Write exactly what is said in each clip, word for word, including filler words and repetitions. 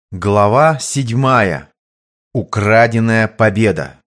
Глава седьмая. Украденная победа.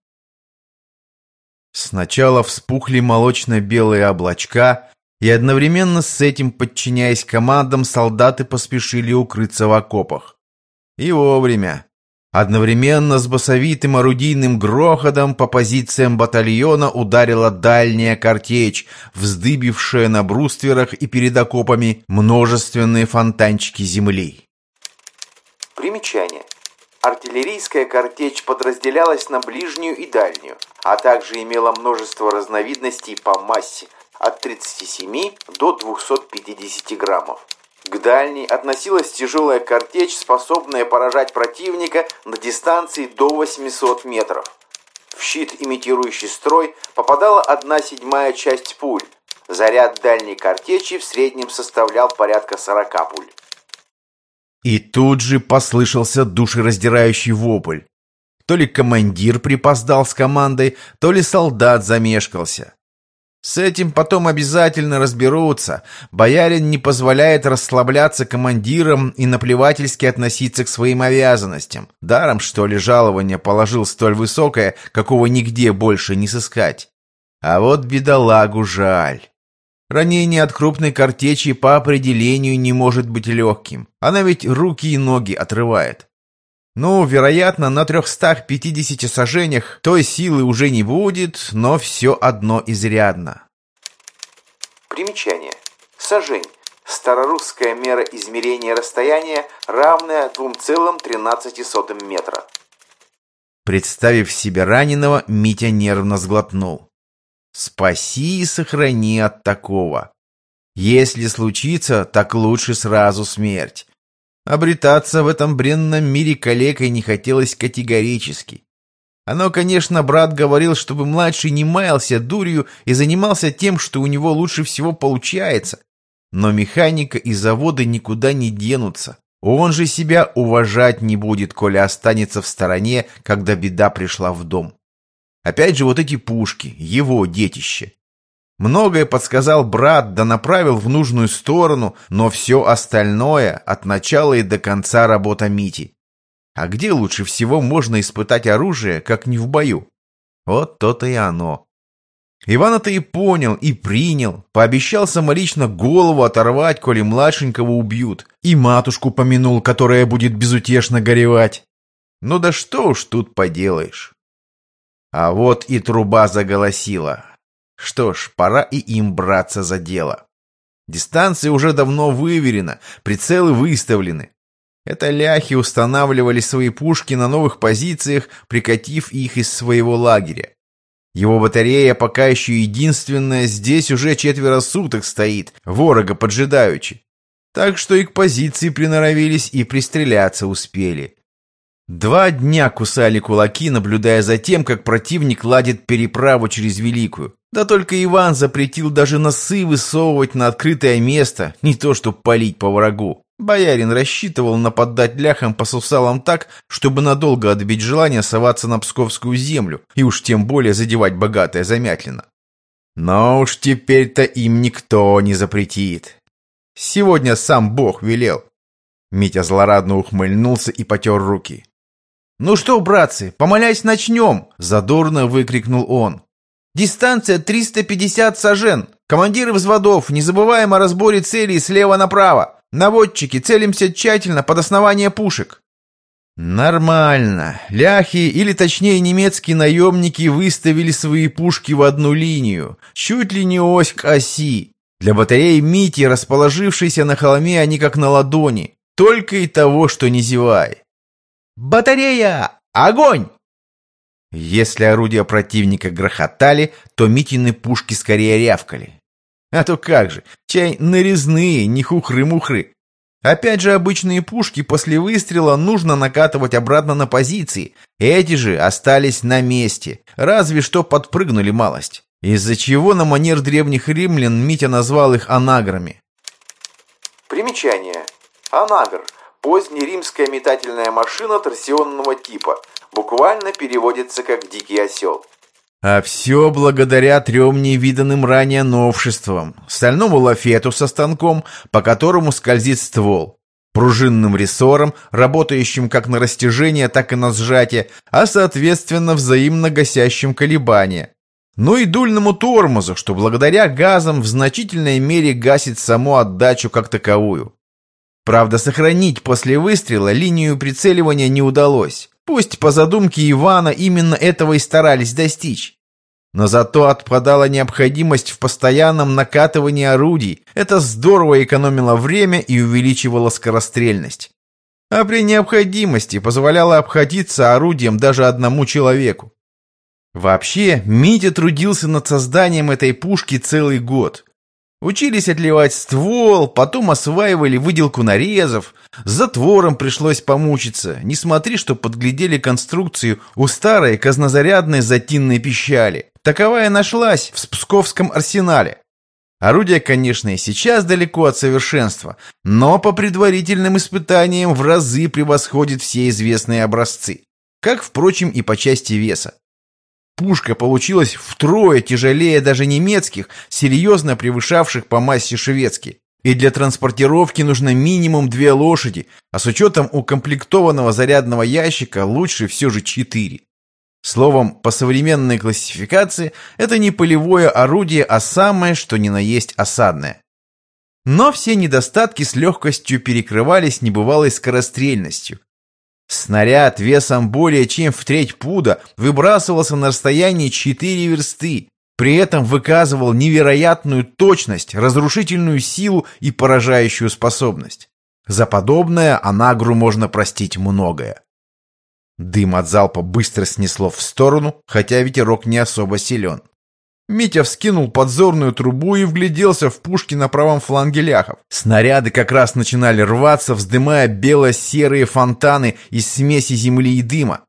Сначала вспухли молочно-белые облачка, и одновременно с этим, подчиняясь командам, солдаты поспешили укрыться в окопах. И вовремя. Одновременно с басовитым орудийным грохотом по позициям батальона ударила дальняя картечь, вздыбившая на брустверах и перед окопами множественные фонтанчики земли. Примечание. Артиллерийская картечь подразделялась на ближнюю и дальнюю, а также имела множество разновидностей по массе от тридцати семи до двухсот пятидесяти граммов. К дальней относилась тяжелая картечь, способная поражать противника на дистанции до восьмисот метров. В щит, имитирующий строй, попадала одна седьмая часть пуль. Заряд дальней картечи в среднем составлял порядка сорока пуль. И тут же послышался душераздирающий вопль. То ли командир припоздал с командой, то ли солдат замешкался. С этим потом обязательно разберутся. Боярин не позволяет расслабляться командирам и наплевательски относиться к своим обязанностям. Даром, что ли, жалование положил столь высокое, какого нигде больше не сыскать. А вот бедолагу жаль. Ранение от крупной картечи по определению не может быть легким. Она ведь руки и ноги отрывает. Ну, вероятно, на трехстах пятидесяти саженях той силы уже не будет, но все одно изрядно. Примечание. Сажень. Старорусская мера измерения расстояния, равная двум целым тринадцати сотым метра. Представив себе раненого, Митя нервно сглотнул. Спаси и сохрани от такого. Если случится, так лучше сразу смерть. Обретаться в этом бренном мире калекой не хотелось категорически. Оно, конечно, брат говорил, чтобы младший не маялся дурью и занимался тем, что у него лучше всего получается. Но механика и заводы никуда не денутся. Он же себя уважать не будет, коли останется в стороне, когда беда пришла в дом. Опять же вот эти пушки, его детище. Многое подсказал брат, да направил в нужную сторону, но все остальное от начала и до конца работа Мити. А где лучше всего можно испытать оружие, как не в бою? Вот то-то и оно. Иван это и понял, и принял, пообещал самолично голову оторвать, коли младшенького убьют, и матушку помянул, которая будет безутешно горевать. Ну да что уж тут поделаешь. А вот и труба заголосила. Что ж, пора и им браться за дело. Дистанция уже давно выверена, прицелы выставлены. Это ляхи устанавливали свои пушки на новых позициях, прикатив их из своего лагеря. Его батарея пока еще единственная, здесь уже четверо суток стоит, ворога поджидаючи. Так что и к позиции приноровились, и пристреляться успели. Два дня кусали кулаки, наблюдая за тем, как противник ладит переправу через Великую. Да только Иван запретил даже носы высовывать на открытое место, не то чтоб палить по врагу. Боярин рассчитывал нападать ляхам по сусалам так, чтобы надолго отбить желание соваться на псковскую землю, и уж тем более задевать богатое Замятлино. Но уж теперь-то им никто не запретит. Сегодня сам Бог велел. Митя злорадно ухмыльнулся и потер руки. «Ну что, братцы, помолясь начнем!» – задорно выкрикнул он. «Дистанция триста пятьдесят сажен. Командиры взводов, не забываем о разборе целей слева направо. Наводчики, целимся тщательно под основание пушек». Нормально. Ляхи, или точнее немецкие наемники, выставили свои пушки в одну линию, чуть ли не ось к оси. Для батареи Мити, расположившейся на холме, они как на ладони. Только и того, что не зевай. «Батарея! Огонь!» Если орудия противника грохотали, то Митины пушки скорее рявкали. А то как же, чай нарезные, не хухры-мухры. Опять же, обычные пушки после выстрела нужно накатывать обратно на позиции. Эти же остались на месте, разве что подпрыгнули малость. Из-за чего на манер древних римлян Митя назвал их анаграми. Примечание. Анагр. Позднеримская метательная машина торсионного типа. Буквально переводится как «дикий осел». А все благодаря трем невиданным ранее новшествам. Стальному лафету со станком, по которому скользит ствол. пружинным рессором, работающим как на растяжение, так и на сжатие, а соответственно взаимно гасящим колебания. Ну и дульному тормозу, что благодаря газам в значительной мере гасит саму отдачу как таковую. Правда, сохранить после выстрела линию прицеливания не удалось. Пусть по задумке Ивана именно этого и старались достичь. Но зато отпадала необходимость в постоянном накатывании орудий. Это здорово экономило время и увеличивало скорострельность. А при необходимости позволяло обходиться орудием даже одному человеку. Вообще, Митя трудился над созданием этой пушки целый год. Учились отливать ствол, потом осваивали выделку нарезов. С затвором пришлось помучиться. Не смотри, что подглядели конструкцию у старой казнозарядной затинной пищали. Таковая нашлась в Псковском арсенале. Орудие, конечно, и сейчас далеко от совершенства, но по предварительным испытаниям в разы превосходит все известные образцы. Как, впрочем, и по части веса. Пушка получилась втрое тяжелее даже немецких, серьезно превышавших по массе шведские. И для транспортировки нужно минимум две лошади, а с учетом укомплектованного зарядного ящика лучше все же четыре. Словом, по современной классификации это не полевое орудие, а самое, что ни на есть осадное. Но все недостатки с легкостью перекрывались небывалой скорострельностью. Снаряд весом более чем в треть пуда выбрасывался на расстоянии четыре версты, при этом выказывал невероятную точность, разрушительную силу и поражающую способность. За подобное Анагру можно простить многое. Дым от залпа быстро снесло в сторону, хотя ветерок не особо силен. Митя вскинул подзорную трубу и вгляделся в пушки на правом фланге ляхов. Снаряды как раз начинали рваться, вздымая бело-серые фонтаны из смеси земли и дыма.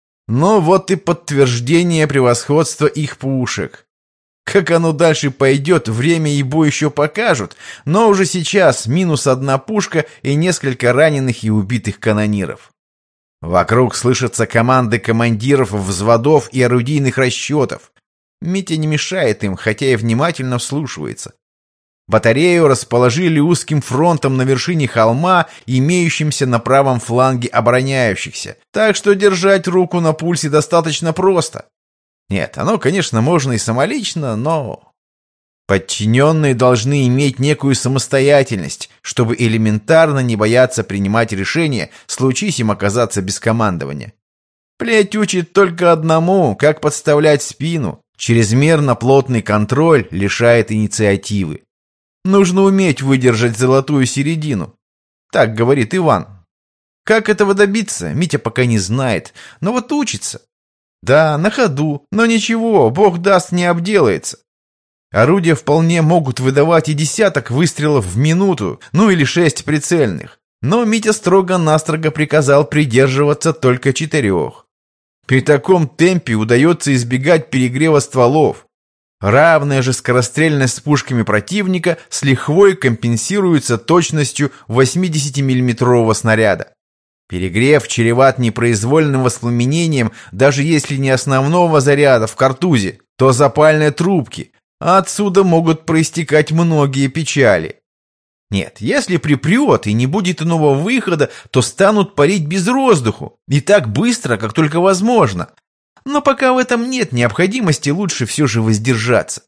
Но вот и подтверждение превосходства их пушек. Как оно дальше пойдет, время и бой еще покажут, но уже сейчас минус одна пушка и несколько раненых и убитых канониров. Вокруг слышатся команды командиров взводов и орудийных расчетов. Митя не мешает им, хотя и внимательно вслушивается. Батарею расположили узким фронтом на вершине холма, имеющимся на правом фланге обороняющихся, так что держать руку на пульсе достаточно просто. Нет, оно, конечно, можно и самолично, но... Подчиненные должны иметь некую самостоятельность, чтобы элементарно не бояться принимать решения, случись им оказаться без командования. Плеть учит только одному, как подставлять спину. Чрезмерно плотный контроль лишает инициативы. Нужно уметь выдержать золотую середину. Так говорит Иван. Как этого добиться, Митя пока не знает, но вот учится. Да, на ходу, но ничего, бог даст, не обделается. Орудия вполне могут выдавать и десяток выстрелов в минуту, ну или шесть прицельных. Но Митя строго-настрого приказал придерживаться только четырех. При таком темпе удается избегать перегрева стволов. Равная же скорострельность с пушками противника с лихвой компенсируется точностью восьмидесятимиллиметрового снаряда. Перегрев чреват непроизвольным воспламенением даже если не основного заряда в картузе, то запальной трубки, а отсюда могут проистекать многие печали. Нет, если припрет и не будет иного выхода, то станут палить без роздуху, и так быстро, как только возможно. Но пока в этом нет необходимости, лучше все же воздержаться.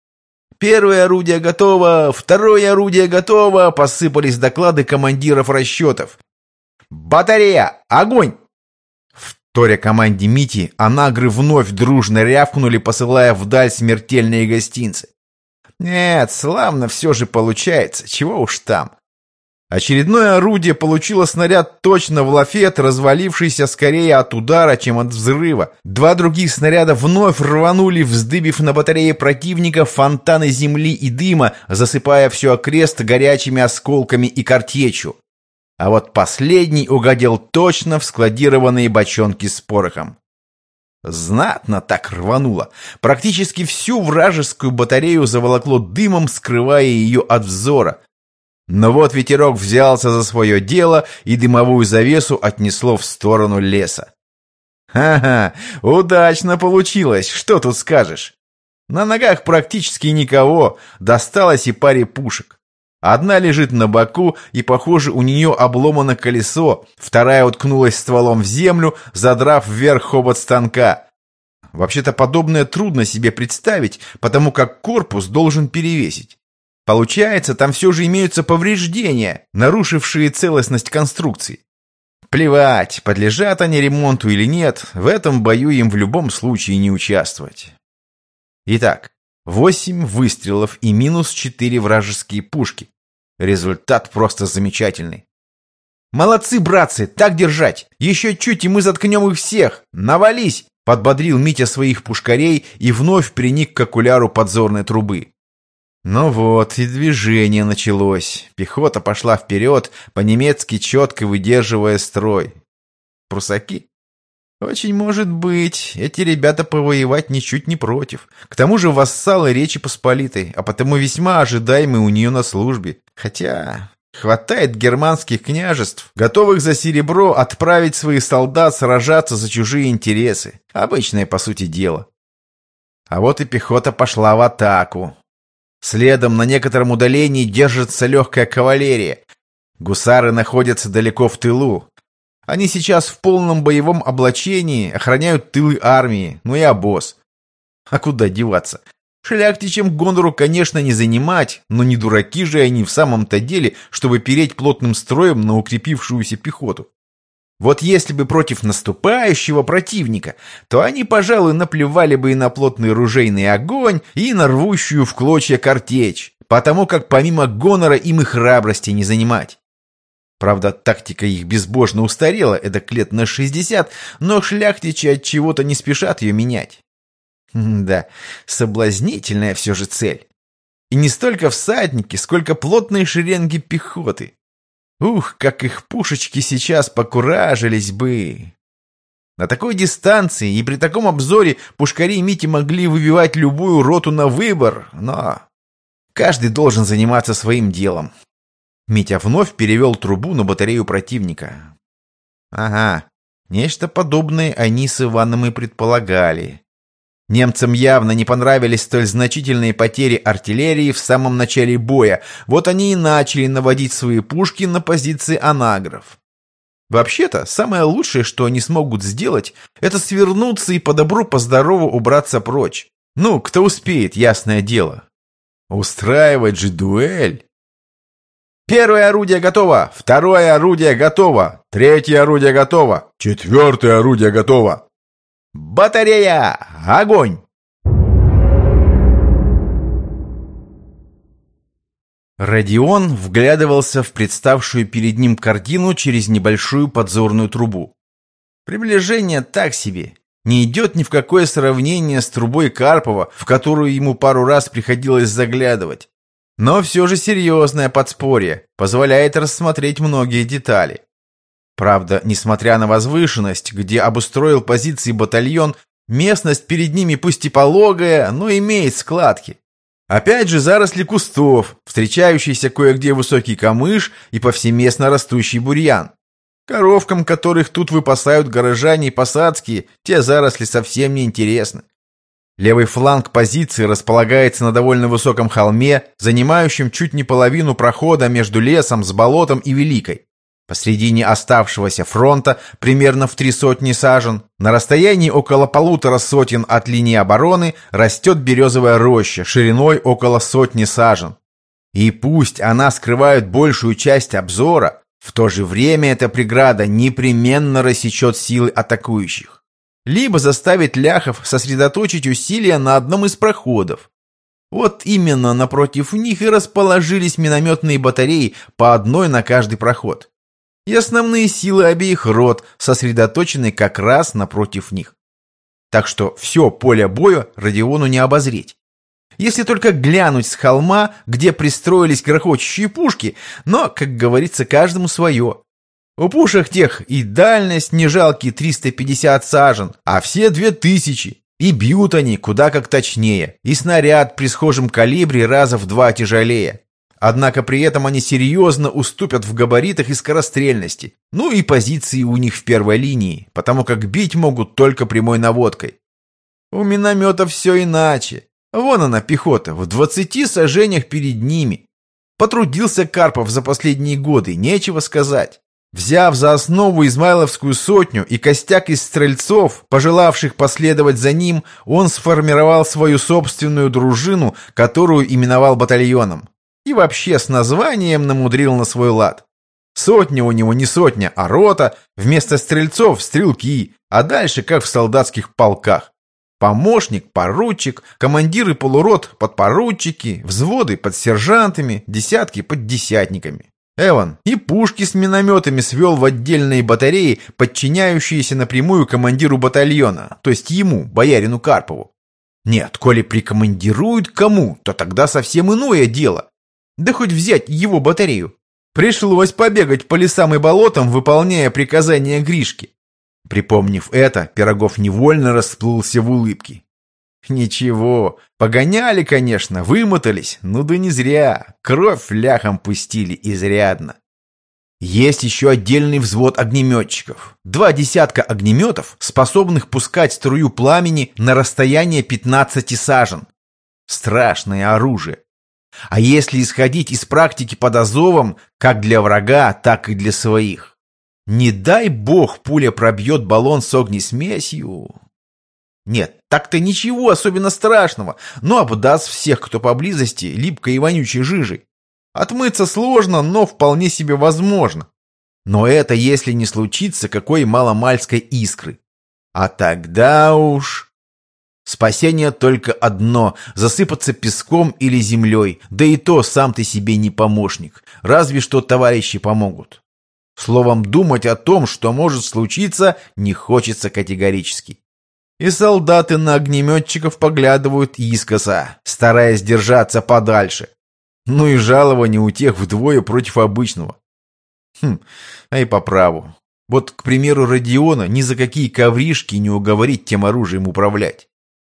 Первое орудие готово, второе орудие готово, посыпались доклады командиров расчетов. «Батарея! Огонь!» Вторя команде Мити, анагры вновь дружно рявкнули, посылая вдаль смертельные гостинцы. Нет, славно все же получается, чего уж там. Очередное орудие получило снаряд точно в лафет, развалившийся скорее от удара, чем от взрыва. Два других снаряда вновь рванули, вздыбив на батарее противника фонтаны земли и дыма, засыпая все окрест горячими осколками и картечью. А вот последний угодил точно в складированные бочонки с порохом. Знатно так рвануло. Практически всю вражескую батарею заволокло дымом, скрывая ее от взора. Но вот ветерок взялся за свое дело, и дымовую завесу отнесло в сторону леса. Ха-ха, удачно получилось, что тут скажешь. На ногах практически никого, досталось и паре пушек. Одна лежит на боку, и, похоже, у нее обломано колесо, вторая уткнулась стволом в землю, задрав вверх хобот станка. Вообще-то подобное трудно себе представить, потому как корпус должен перевесить. Получается, там все же имеются повреждения, нарушившие целостность конструкции. Плевать, подлежат они ремонту или нет, в этом бою им в любом случае не участвовать. Итак, восемь выстрелов и минус четыре вражеские пушки. Результат просто замечательный. «Молодцы, братцы, так держать! Еще чуть, и мы заткнем их всех! Навались!» — подбодрил Митя своих пушкарей и вновь приник к окуляру подзорной трубы. Ну вот, и движение началось. Пехота пошла вперед, по-немецки четко выдерживая строй. Прусаки? Очень может быть. Эти ребята повоевать ничуть не против. К тому же вассалы Речи Посполитой, а потому весьма ожидаемы у нее на службе. Хотя хватает германских княжеств, готовых за серебро отправить своих солдат сражаться за чужие интересы. Обычное, по сути, дело. А вот и пехота пошла в атаку. Следом на некотором удалении держится легкая кавалерия. Гусары находятся далеко в тылу. Они сейчас в полном боевом облачении охраняют тылы армии, ну и обоз. А куда деваться? Шляхтичам Гонору, конечно, не занимать, но не дураки же они в самом-то деле, чтобы переть плотным строем на укрепившуюся пехоту. Вот если бы против наступающего противника, то они, пожалуй, наплевали бы и на плотный ружейный огонь, и на рвущую в клочья картечь, потому как помимо гонора им и храбрости не занимать. Правда, тактика их безбожно устарела, эдак лет на шестьдесят, но шляхтичи от чего-то не спешат ее менять. Да, соблазнительная все же цель. И не столько всадники, сколько плотные шеренги пехоты. Ух, как их пушечки сейчас покуражились бы! На такой дистанции и при таком обзоре пушкари Мити могли выбивать любую роту на выбор, но каждый должен заниматься своим делом. Митя вновь перевел трубу на батарею противника. Ага, нечто подобное они с Иваном и предполагали. Немцам явно не понравились столь значительные потери артиллерии в самом начале боя, вот они и начали наводить свои пушки на позиции анагров. Вообще-то, самое лучшее, что они смогут сделать, это свернуться и по добру, по здорову убраться прочь. Ну, кто успеет, ясное дело. Устраивать же дуэль. Первое орудие готово, второе орудие готово, третье орудие готово, четвертое орудие готово. Батарея! Огонь! Родион вглядывался в представшую перед ним картину через небольшую подзорную трубу. Приближение так себе, не идет ни в какое сравнение с трубой Карпова, в которую ему пару раз приходилось заглядывать. Но все же серьезное подспорье, позволяет рассмотреть многие детали. Правда, несмотря на возвышенность, где обустроил позиции батальон, местность перед ними пусть и пологая, но имеет складки. Опять же заросли кустов, встречающийся кое-где высокий камыш и повсеместно растущий бурьян. Коровкам, которых тут выпасают горожане и посадские, те заросли совсем не интересны. Левый фланг позиции располагается на довольно высоком холме, занимающем чуть не половину прохода между лесом с болотом и Великой. Посредине оставшегося фронта, примерно в три сотни сажен, на расстоянии около полутора сотен от линии обороны, растет березовая роща шириной около сотни сажен. И пусть она скрывает большую часть обзора, в то же время эта преграда непременно рассечет силы атакующих. Либо заставит ляхов сосредоточить усилия на одном из проходов. Вот именно напротив них и расположились минометные батареи по одной на каждый проход. И основные силы обеих рот сосредоточены как раз напротив них. Так что все поле боя Родиону не обозреть. Если только глянуть с холма, где пристроились грохочущие пушки, но, как говорится, каждому свое. У пушек тех и дальность не жалкие триста пятьдесят сажен, а все две тысячи. И бьют они куда как точнее, и снаряд при схожем калибре раза в два тяжелее. Однако при этом они серьезно уступят в габаритах и скорострельности. Ну и позиции у них в первой линии, потому как бить могут только прямой наводкой. У миномета все иначе. Вон она, пехота, в двадцати сажениях перед ними. Потрудился Карпов за последние годы, нечего сказать. Взяв за основу Измайловскую сотню и костяк из стрельцов, пожелавших последовать за ним, он сформировал свою собственную дружину, которую именовал батальоном. И вообще с названием намудрил на свой лад. Сотня у него не сотня, а рота, вместо стрельцов – стрелки, а дальше как в солдатских полках. Помощник, поручик, командиры полурот – подпоручики, взводы – под сержантами, десятки – под десятниками. Эван и пушки с минометами свел в отдельные батареи, подчиняющиеся напрямую командиру батальона, то есть ему, боярину Карпову. Нет, коли прикомандируют кому, то тогда совсем иное дело. Да хоть взять его батарею. Пришлось побегать по лесам и болотам, выполняя приказания Гришки. Припомнив это, Пирогов невольно расплылся в улыбке. Ничего, погоняли, конечно, вымотались, ну да не зря, кровь ляхом пустили изрядно. Есть еще отдельный взвод огнеметчиков. Два десятка огнеметов, способных пускать струю пламени на расстояние пятнадцати сажен. Страшное оружие. А если исходить из практики под Азовом, как для врага, так и для своих. Не дай бог пуля пробьет баллон с огнесмесью. Нет, так-то ничего особенно страшного, но обдаст всех, кто поблизости, липкой и вонючей жижей. Отмыться сложно, но вполне себе возможно. Но это если не случится какой маломальской искры. А тогда уж... Спасение только одно — засыпаться песком или землей, да и то сам ты себе не помощник, разве что товарищи помогут. Словом, думать о том, что может случиться, не хочется категорически. И солдаты на огнеметчиков поглядывают искоса, стараясь держаться подальше. Ну и жалование у тех вдвое против обычного. Хм, а и по праву. Вот, к примеру, Родиона ни за какие ковришки не уговорить тем оружием управлять.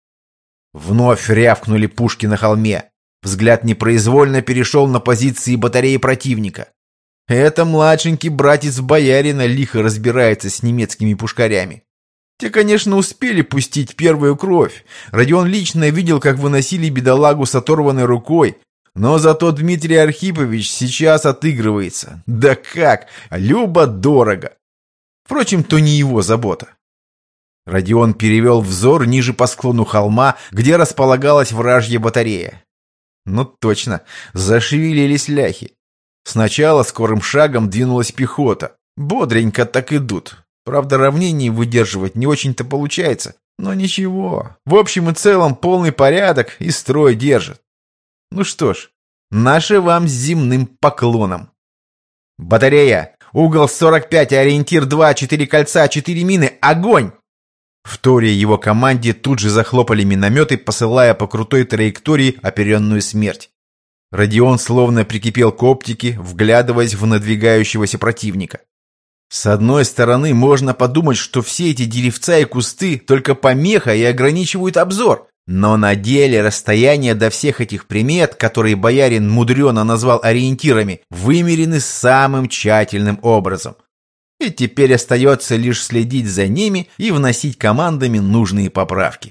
Вновь рявкнули пушки на холме. Взгляд непроизвольно перешел на позиции батареи противника. Это младшенький братец боярина лихо разбирается с немецкими пушкарями. Те, конечно, успели пустить первую кровь. Родион лично видел, как выносили бедолагу с оторванной рукой. Но зато Дмитрий Архипович сейчас отыгрывается. Да как! Любо-дорого! Впрочем, то не его забота. Родион перевел взор ниже по склону холма, где располагалась вражья батарея. Ну точно, зашевелились ляхи. Сначала скорым шагом двинулась пехота. Бодренько так идут. Правда, равнений выдерживать не очень-то получается. Но ничего. В общем и целом полный порядок и строй держит. Ну что ж, наше вам с земным поклоном. Батарея! Угол сорок пять, ориентир два, четыре кольца, четыре мины. Огонь! Вторя его команде тут же захлопали минометы, посылая по крутой траектории оперенную смерть. Родион словно прикипел к оптике, вглядываясь в надвигающегося противника. С одной стороны, можно подумать, что все эти деревца и кусты только помеха и ограничивают обзор. Но на деле расстояние до всех этих примет, которые боярин мудрено назвал ориентирами, вымерены самым тщательным образом. И теперь остается лишь следить за ними и вносить командами нужные поправки.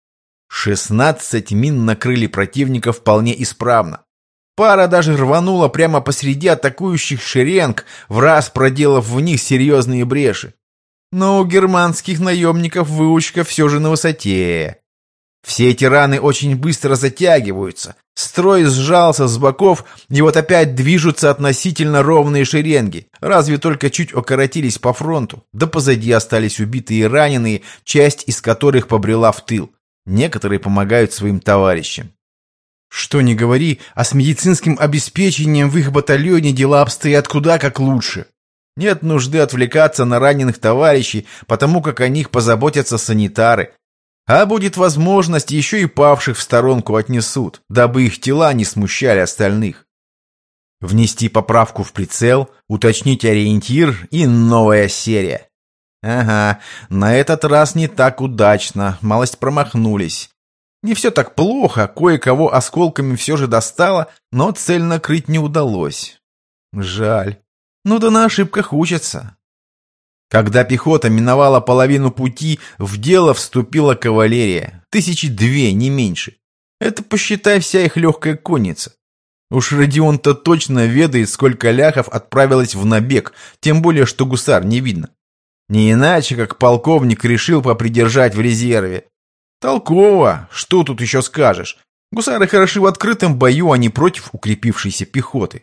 шестнадцать мин накрыли противника вполне исправно. Пара даже рванула прямо посреди атакующих шеренг, враз проделав в них серьезные бреши. Но у германских наемников выучка все же на высоте. Все эти раны очень быстро затягиваются. Строй сжался с боков, и вот опять движутся относительно ровные шеренги. Разве только чуть окоротились по фронту, да позади остались убитые и раненые, часть из которых побрела в тыл. Некоторые помогают своим товарищам. Что ни говори, а с медицинским обеспечением в их батальоне дела обстоят куда как лучше. Нет нужды отвлекаться на раненых товарищей, потому как о них позаботятся санитары. А будет возможность, еще и павших в сторонку отнесут, дабы их тела не смущали остальных. Внести поправку в прицел, уточнить ориентир и новая серия. Ага, на этот раз не так удачно, малость промахнулись. Не все так плохо, кое-кого осколками все же достало, но цель накрыть не удалось. Жаль. Ну да на ошибках учатся. Когда пехота миновала половину пути, в дело вступила кавалерия. Тысячи две, не меньше. Это, посчитай, вся их легкая конница. Уж Родион-то точно ведает, сколько ляхов отправилось в набег, тем более, что гусар не видно. Не иначе, как полковник решил попридержать в резерве. Толково, что тут еще скажешь? Гусары хороши в открытом бою, а не против укрепившейся пехоты.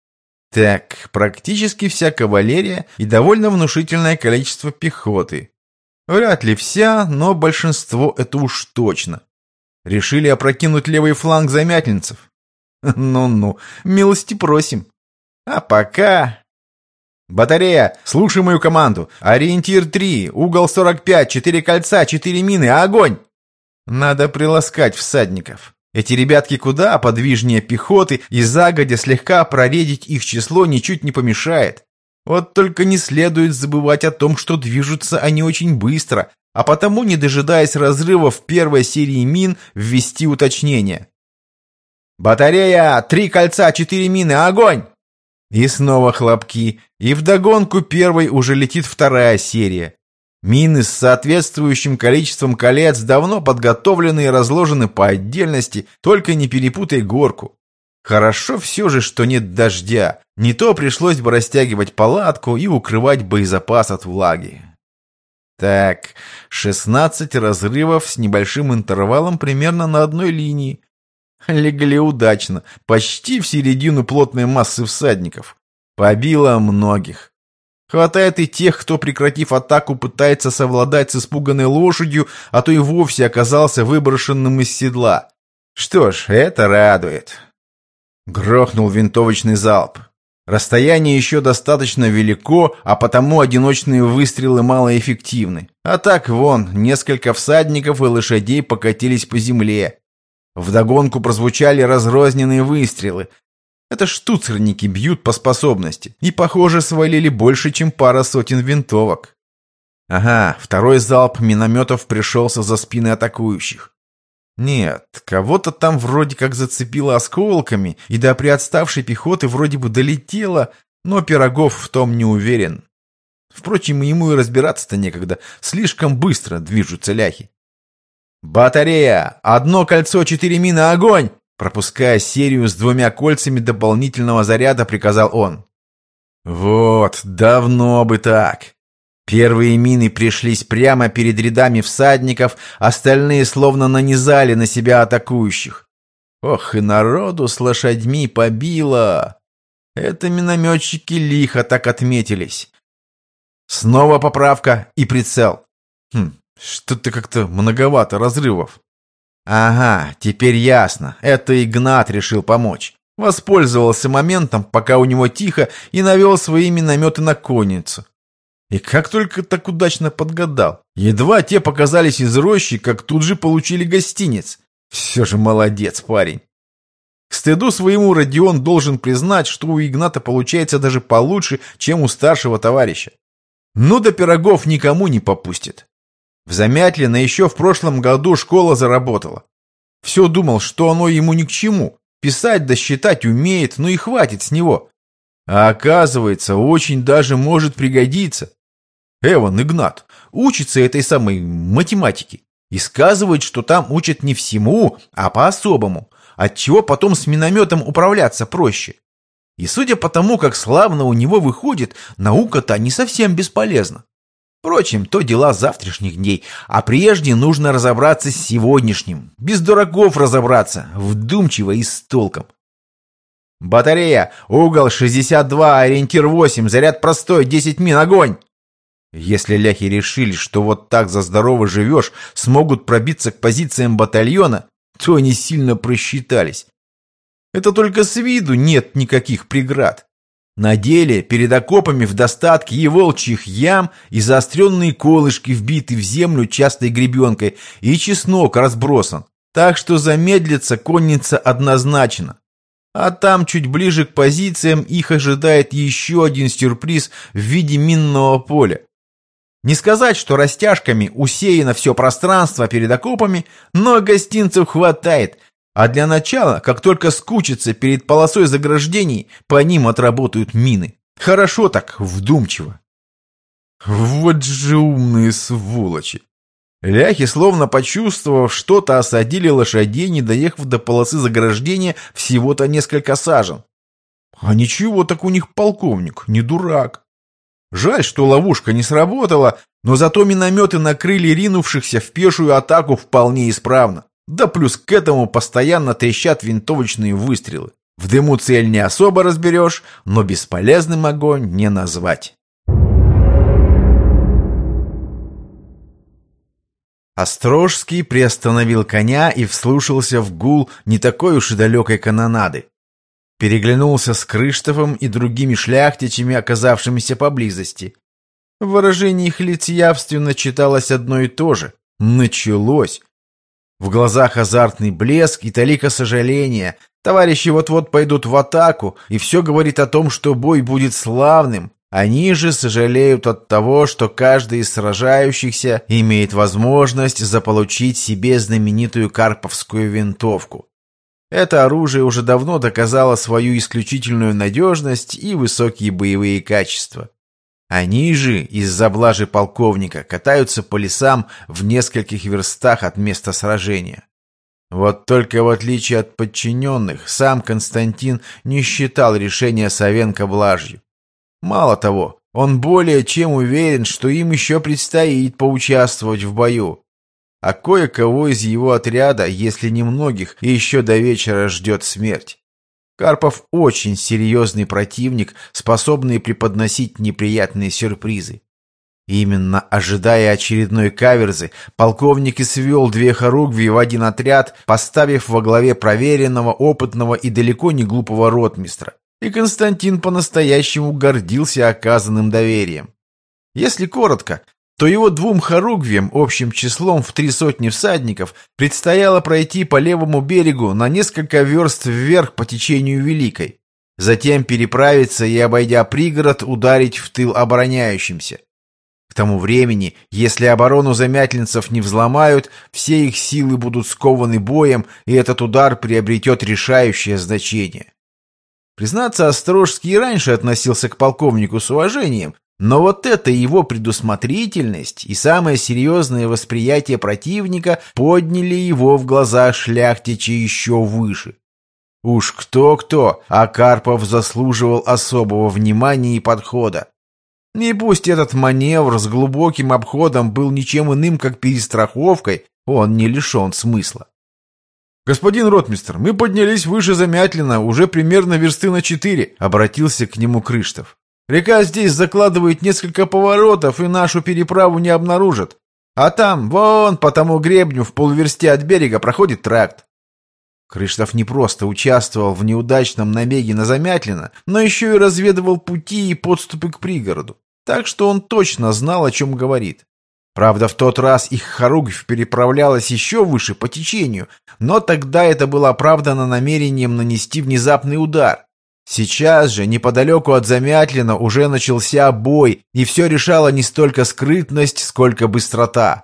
Так, практически вся кавалерия и довольно внушительное количество пехоты. Вряд ли вся, но большинство это уж точно. Решили опрокинуть левый фланг замятленцев? Ну-ну, милости просим. А пока... Батарея, слушай мою команду. Ориентир три, угол сорок пять, четыре кольца, четыре мины, огонь! Надо приласкать всадников. Эти ребятки куда подвижнее пехоты, и загодя слегка проредить их число ничуть не помешает. Вот только не следует забывать о том, что движутся они очень быстро, а потому, не дожидаясь разрывов первой серии мин, ввести уточнение. «Батарея! Три кольца, четыре мины! Огонь!» И снова хлопки, и вдогонку первой уже летит вторая серия. Мины с соответствующим количеством колец давно подготовлены и разложены по отдельности, только не перепутай горку. Хорошо все же, что нет дождя, не то пришлось бы растягивать палатку и укрывать боезапас от влаги. Так, шестнадцать разрывов с небольшим интервалом примерно на одной линии. Легли удачно, почти в середину плотной массы всадников. Побило многих. Хватает и тех, кто, прекратив атаку, пытается совладать с испуганной лошадью, а то и вовсе оказался выброшенным из седла. Что ж, это радует. Грохнул винтовочный залп. Расстояние еще достаточно велико, а потому одиночные выстрелы малоэффективны. А так вон, несколько всадников и лошадей покатились по земле. Вдогонку прозвучали разрозненные выстрелы. Это штуцерники бьют по способности. И, похоже, свалили больше, чем пара сотен винтовок. Ага, второй залп минометов пришелся за спины атакующих. Нет, кого-то там вроде как зацепило осколками, и до приотставшей пехоты вроде бы долетело, но Пирогов в том не уверен. Впрочем, ему и разбираться-то некогда, слишком быстро движутся ляхи. «Батарея! Одно кольцо, четыре мины, огонь!» Пропуская серию с двумя кольцами дополнительного заряда, приказал он. Вот, давно бы так. Первые мины пришлись прямо перед рядами всадников, остальные словно нанизали на себя атакующих. Ох, и народу с лошадьми побило. Это минометчики лихо так отметились. Снова поправка и прицел. Хм, что-то как-то многовато разрывов. Ага, теперь ясно. Это Игнат решил помочь. Воспользовался моментом, пока у него тихо, и навел свои минометы на конницу. И как только так удачно подгадал. Едва те показались из рощи, как тут же получили гостиниц. Все же молодец парень. К стыду своему Родион должен признать, что у Игната получается даже получше, чем у старшего товарища. Ну до пирогов никому не попустит. В Замятлино еще в прошлом году школа заработала. Все думал, что оно ему ни к чему. Писать да считать умеет, ну и хватит с него. А оказывается, очень даже может пригодиться. Эван Игнат учится этой самой математике и сказывает, что там учат не всему, а по-особому, отчего потом с минометом управляться проще. И судя по тому, как славно у него выходит, наука-то не совсем бесполезна. Впрочем, то дела завтрашних дней, а прежде нужно разобраться с сегодняшним. Без дураков разобраться, вдумчиво и с толком. Батарея, угол шестьдесят два, ориентир восемь, заряд простой, десять мин, огонь! Если ляхи решили, что вот так за здорово живешь, смогут пробиться к позициям батальона, то они сильно просчитались. Это только с виду нет никаких преград. На деле перед окопами в достатке и волчьих ям, и заостренные колышки вбиты в землю частой гребенкой, и чеснок разбросан, так что замедлится конница однозначно. А там, чуть ближе к позициям, их ожидает еще один сюрприз в виде минного поля. Не сказать, что растяжками усеяно все пространство перед окопами, но гостинцев хватает. А для начала, как только скучится перед полосой заграждений, по ним отработают мины. Хорошо так, вдумчиво. Вот же умные сволочи. Ляхи, словно почувствовав что-то, осадили лошадей, не доехав до полосы заграждения всего-то несколько сажен. А ничего, так у них полковник, не дурак. Жаль, что ловушка не сработала, но зато минометы накрыли ринувшихся в пешую атаку вполне исправно. Да плюс к этому постоянно трещат винтовочные выстрелы. В дыму цель не особо разберешь, но бесполезным огонь не назвать. Острожский приостановил коня и вслушался в гул не такой уж и далекой канонады. Переглянулся с Крыштофом и другими шляхтичами, оказавшимися поблизости. В выражении их лиц явственно читалось одно и то же. Началось. В глазах азартный блеск и талика сожаления. Товарищи вот-вот пойдут в атаку, и все говорит о том, что бой будет славным. Они же сожалеют от того, что каждый из сражающихся имеет возможность заполучить себе знаменитую карповскую винтовку. Это оружие уже давно доказало свою исключительную надежность и высокие боевые качества. Они же из-за блажи полковника катаются по лесам в нескольких верстах от места сражения. Вот только в отличие от подчиненных, сам Константин не считал решение Савенко блажью. Мало того, он более чем уверен, что им еще предстоит поучаствовать в бою. А кое-кого из его отряда, если не многих, еще до вечера ждет смерть. Карпов очень серьезный противник, способный преподносить неприятные сюрпризы. Именно ожидая очередной каверзы, полковник и свел две хоругви в один отряд, поставив во главе проверенного, опытного и далеко не глупого ротмистра. И Константин по-настоящему гордился оказанным доверием. Если коротко, то его двум хоругвиям общим числом в три сотни всадников предстояло пройти по левому берегу на несколько верст вверх по течению Великой, затем переправиться и, обойдя пригород, ударить в тыл обороняющимся. К тому времени, если оборону замятлинцев не взломают, все их силы будут скованы боем, и этот удар приобретет решающее значение. Признаться, Острожский и раньше относился к полковнику с уважением, но вот эта его предусмотрительность и самое серьезное восприятие противника подняли его в глаза шляхтича еще выше. Уж кто-кто, а Карпов заслуживал особого внимания и подхода. И пусть этот маневр с глубоким обходом был ничем иным, как перестраховкой, он не лишен смысла. «Господин ротмистр, мы поднялись выше Замятлина, уже примерно версты на четыре», — обратился к нему Крыштов. «Река здесь закладывает несколько поворотов, и нашу переправу не обнаружат. А там, вон, по тому гребню в полуверсте от берега проходит тракт». Крыштов не просто участвовал в неудачном набеге на Замятлино, но еще и разведывал пути и подступы к пригороду, так что он точно знал, о чем говорит. Правда, в тот раз их хоругвь переправлялась еще выше по течению, но тогда это было оправдано намерением нанести внезапный удар. Сейчас же, неподалеку от Замятлина, уже начался бой, и все решало не столько скрытность, сколько быстрота.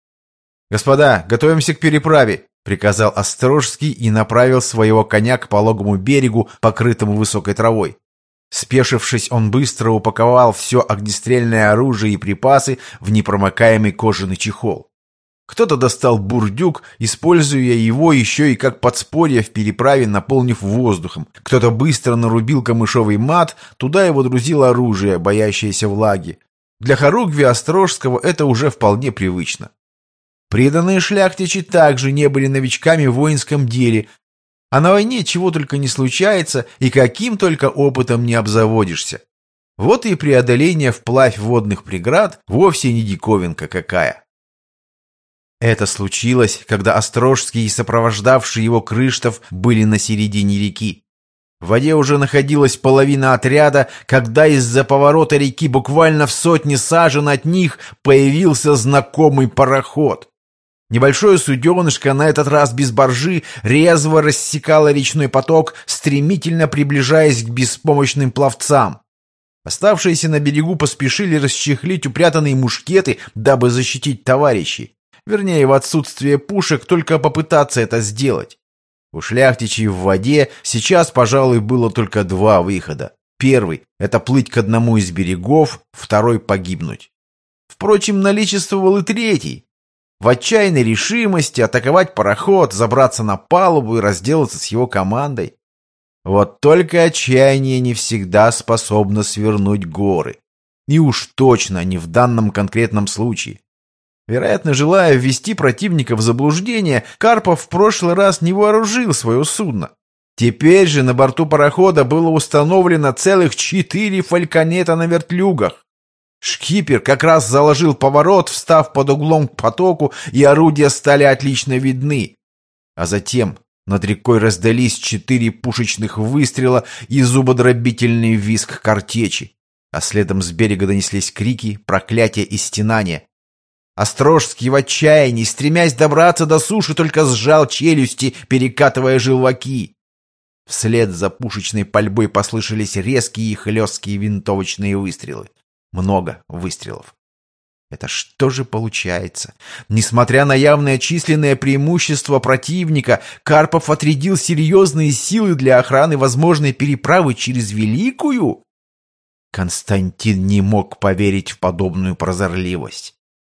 «Господа, готовимся к переправе», — приказал Острожский и направил своего коня к пологому берегу, покрытому высокой травой. Спешившись, он быстро упаковал все огнестрельное оружие и припасы в непромокаемый кожаный чехол. Кто-то достал бурдюк, используя его еще и как подспорье в переправе, наполнив воздухом. Кто-то быстро нарубил камышовый мат, туда его водрузил оружие, боящееся влаги. Для хоругви Острожского это уже вполне привычно. Преданные шляхтичи также не были новичками в воинском деле, а на войне чего только не случается и каким только опытом не обзаводишься. Вот и преодоление вплавь водных преград вовсе не диковинка какая. Это случилось, когда Острожский и сопровождавший его Крыштов были на середине реки. В воде уже находилась половина отряда, когда из-за поворота реки буквально в сотне сажен от них появился знакомый пароход. Небольшое суденышко, на этот раз без баржи, резво рассекало речной поток, стремительно приближаясь к беспомощным пловцам. Оставшиеся на берегу поспешили расчехлить упрятанные мушкеты, дабы защитить товарищей. Вернее, в отсутствие пушек только попытаться это сделать. У шляхтичей в воде сейчас, пожалуй, было только два выхода. Первый — это плыть к одному из берегов, второй — погибнуть. Впрочем, наличествовал и третий. в отчаянной решимости атаковать пароход, забраться на палубу и разделаться с его командой. Вот только отчаяние не всегда способно свернуть горы. И уж точно не в данном конкретном случае. Вероятно, желая ввести противника в заблуждение, Карпов в прошлый раз не вооружил свое судно. Теперь же на борту парохода было установлено целых четыре фальконета на вертлюгах. Шкипер как раз заложил поворот, встав под углом к потоку, и орудия стали отлично видны. А затем над рекой раздались четыре пушечных выстрела и зубодробительный визг картечи, а следом с берега донеслись крики, проклятия и стенания. Острожский в отчаянии, стремясь добраться до суши, только сжал челюсти, перекатывая желваки. Вслед за пушечной пальбой послышались резкие и хлесткие винтовочные выстрелы. Много выстрелов. Это что же получается? Несмотря на явное численное преимущество противника, Карпов отрядил серьезные силы для охраны возможной переправы через Великую? Константин не мог поверить в подобную прозорливость.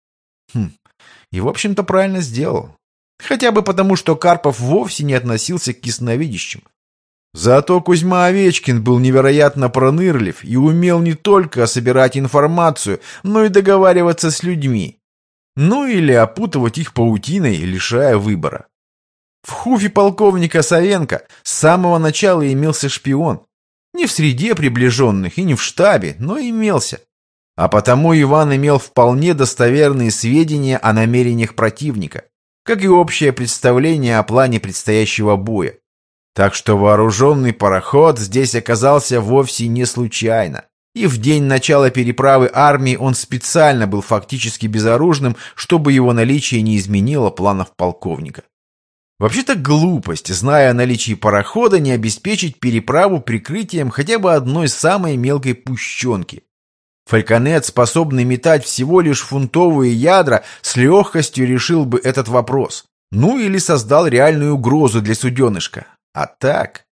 Хм, и в общем-то правильно сделал. Хотя бы потому, что Карпов вовсе не относился к ясновидящим. Зато Кузьма Овечкин был невероятно пронырлив и умел не только собирать информацию, но и договариваться с людьми. Ну или опутывать их паутиной, лишая выбора. В хуфе полковника Савенко с самого начала имелся шпион. Не в среде приближенных и не в штабе, но имелся. А потому Иван имел вполне достоверные сведения о намерениях противника, как и общее представление о плане предстоящего боя. Так что вооруженный пароход здесь оказался вовсе не случайно. И в день начала переправы армии он специально был фактически безоружным, чтобы его наличие не изменило планов полковника. Вообще-то глупость, зная о наличии парохода, не обеспечить переправу прикрытием хотя бы одной самой мелкой пущенки. Фальконет, способный метать всего лишь фунтовые ядра, с легкостью решил бы этот вопрос. Ну или создал реальную угрозу для суденышка. А так?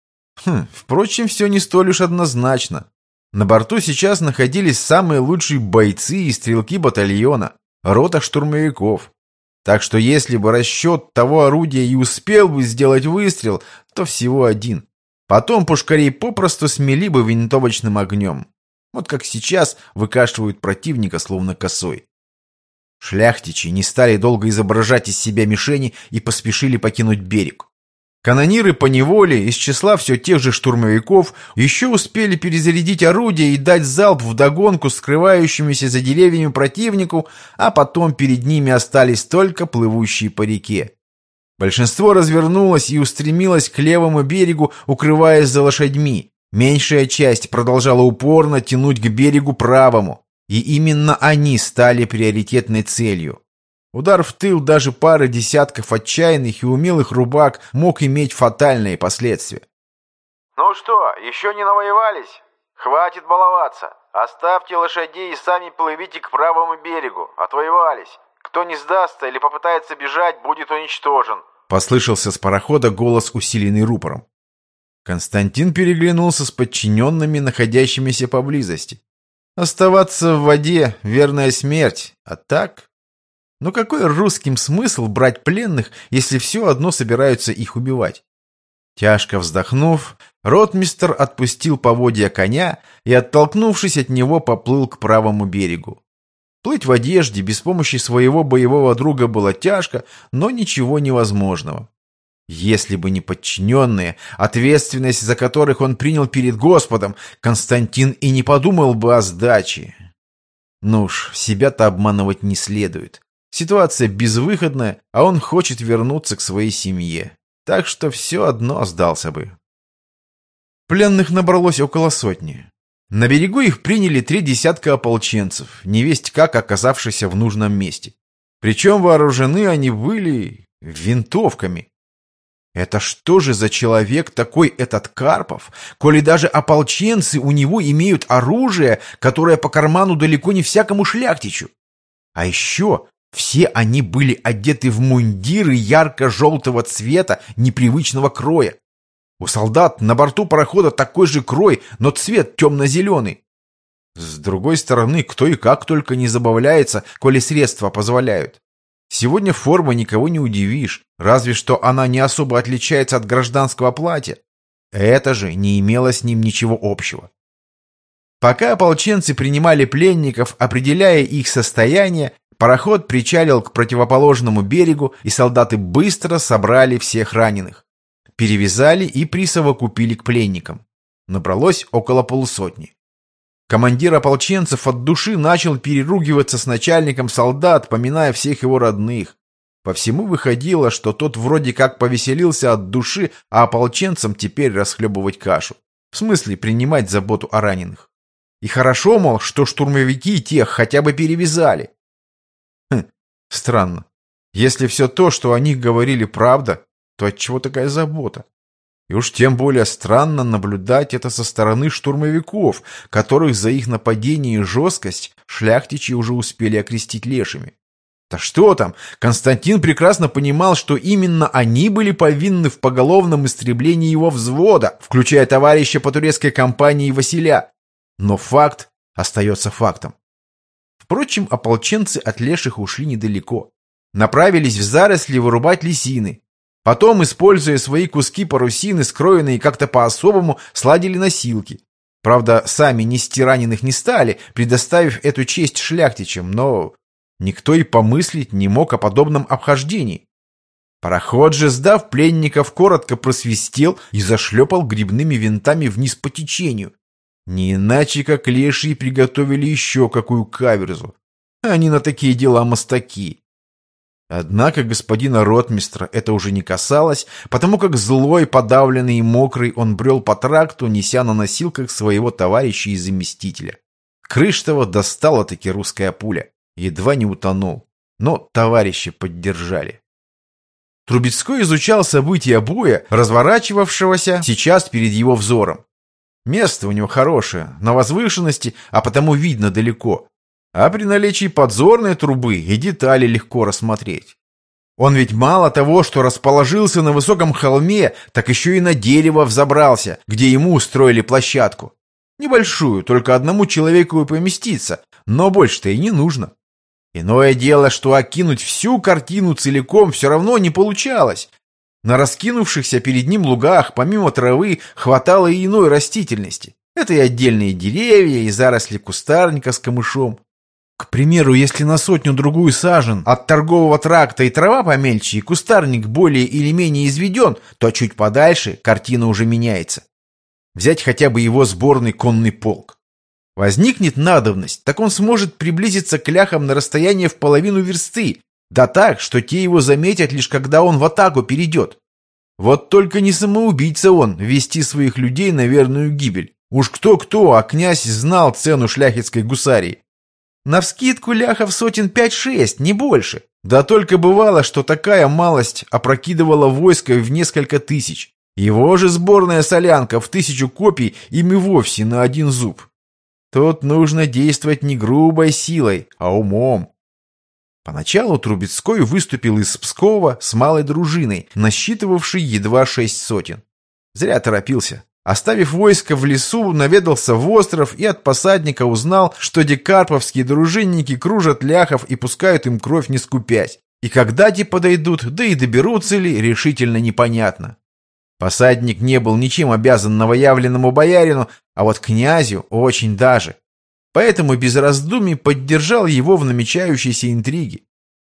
Хм, впрочем, все не столь уж однозначно. На борту сейчас находились самые лучшие бойцы и стрелки батальона, рота штурмовиков. Так что если бы расчет того орудия и успел бы сделать выстрел, то всего один. Потом пушкарей попросту смели бы винтовочным огнем. Вот как сейчас выкашивают противника словно косой. Шляхтичи не стали долго изображать из себя мишени и поспешили покинуть берег. Канониры поневоле из числа все тех же штурмовиков еще успели перезарядить орудия и дать залп вдогонку скрывающемуся за деревьями противнику, а потом перед ними остались только плывущие по реке. Большинство развернулось и устремилось к левому берегу, укрываясь за лошадьми. Меньшая часть продолжала упорно тянуть к берегу правому, и именно они стали приоритетной целью. Удар в тыл даже пары десятков отчаянных и умелых рубак мог иметь фатальные последствия. «Ну что, еще не навоевались? Хватит баловаться. Оставьте лошадей и сами плывите к правому берегу. Отвоевались. Кто не сдастся или попытается бежать, будет уничтожен», — послышался с парохода голос, усиленный рупором. Константин переглянулся с подчиненными, находящимися поблизости. Оставаться в воде — верная смерть, а так... Но какой русским смысл брать пленных, если все одно собираются их убивать? Тяжко вздохнув, ротмистр отпустил поводья коня и, оттолкнувшись от него, поплыл к правому берегу. Плыть в одежде без помощи своего боевого друга было тяжко, но ничего невозможного. Если бы не подчиненные, ответственность за которых он принял перед Господом, Константин и не подумал бы о сдаче. Ну уж, себя-то обманывать не следует. Ситуация безвыходная, а он хочет вернуться к своей семье. Так что все одно сдался бы. Пленных набралось около сотни. На берегу их приняли три десятка ополченцев, невесть как оказавшихся в нужном месте. Причем вооружены они были винтовками. Это что же за человек такой этот Карпов, коли даже ополченцы у него имеют оружие, которое по карману далеко не всякому шляхтичу? А еще... Все они были одеты в мундиры ярко-желтого цвета непривычного кроя. У солдат на борту парохода такой же крой, но цвет темно-зеленый. С другой стороны, кто и как только не забавляется, коли средства позволяют. Сегодня форма никого не удивишь, разве что она не особо отличается от гражданского платья. Это же не имело с ним ничего общего. Пока ополченцы принимали пленников, определяя их состояние, пароход причалил к противоположному берегу, и солдаты быстро собрали всех раненых. Перевязали и присовокупили к пленникам. Набралось около полусотни. Командир ополченцев от души начал переругиваться с начальником солдат, поминая всех его родных. По всему выходило, что тот вроде как повеселился от души, а ополченцам теперь расхлебывать кашу. В смысле принимать заботу о раненых. И хорошо, мол, что штурмовики тех хотя бы перевязали. Хм, странно. Если все то, что о них говорили, правда, то отчего такая забота? И уж тем более странно наблюдать это со стороны штурмовиков, которых за их нападение и жесткость шляхтичи уже успели окрестить лешими. Да что там, Константин прекрасно понимал, что именно они были повинны в поголовном истреблении его взвода, включая товарища по турецкой кампании Василя. Но факт остается фактом. Впрочем, ополченцы от леших ушли недалеко. Направились в заросли вырубать лисины. Потом, используя свои куски парусины, скроенные как-то по-особому, сладили носилки. Правда, сами нести раненых не стали, предоставив эту честь шляхтичам, но никто и помыслить не мог о подобном обхождении. Пароход же, сдав пленников, коротко просвистел и зашлепал грибными винтами вниз по течению. Не иначе, как лешие приготовили еще какую каверзу. Они на такие дела мастаки. Однако господина ротмистра это уже не касалось, потому как злой, подавленный и мокрый он брел по тракту, неся на носилках своего товарища и заместителя. Крыштова достала-таки русская пуля. Едва не утонул. Но товарищи поддержали. Трубецкой изучал события боя, разворачивавшегося сейчас перед его взором. Место у него хорошее, на возвышенности, а потому видно далеко. А при наличии подзорной трубы и детали легко рассмотреть. Он ведь мало того, что расположился на высоком холме, так еще и на дерево взобрался, где ему устроили площадку. Небольшую, только одному человеку и поместиться, но больше-то и не нужно. Иное дело, что окинуть всю картину целиком все равно не получалось. На раскинувшихся перед ним лугах, помимо травы, хватало и иной растительности. Это и отдельные деревья, и заросли кустарника с камышом. К примеру, если на сотню-другую сажен от торгового тракта и трава помельче, и кустарник более или менее изведен, то чуть подальше картина уже меняется. Взять хотя бы его сборный конный полк. Возникнет надобность, так он сможет приблизиться к ляхам на расстояние в половину версты, да так, что те его заметят лишь когда он в атаку перейдет. Вот только не самоубийца он вести своих людей на верную гибель. Уж кто-кто, а князь знал цену шляхетской гусарии. Навскидку ляхов сотен пять-шесть, не больше. Да только бывало, что такая малость опрокидывала войско в несколько тысяч. Его же сборная солянка в тысячу копий им и вовсе на один зуб. Тут нужно действовать не грубой силой, а умом. Поначалу Трубецкой выступил из Пскова с малой дружиной, насчитывавшей едва шесть сотен. Зря торопился. Оставив войско в лесу, наведался в остров и от посадника узнал, что декарповские дружинники кружат ляхов и пускают им кровь не скупясь. И когда те подойдут, да и доберутся ли, решительно непонятно. Посадник не был ничем обязан новоявленному боярину, а вот князю очень даже. Поэтому без раздумий поддержал его в намечающейся интриге.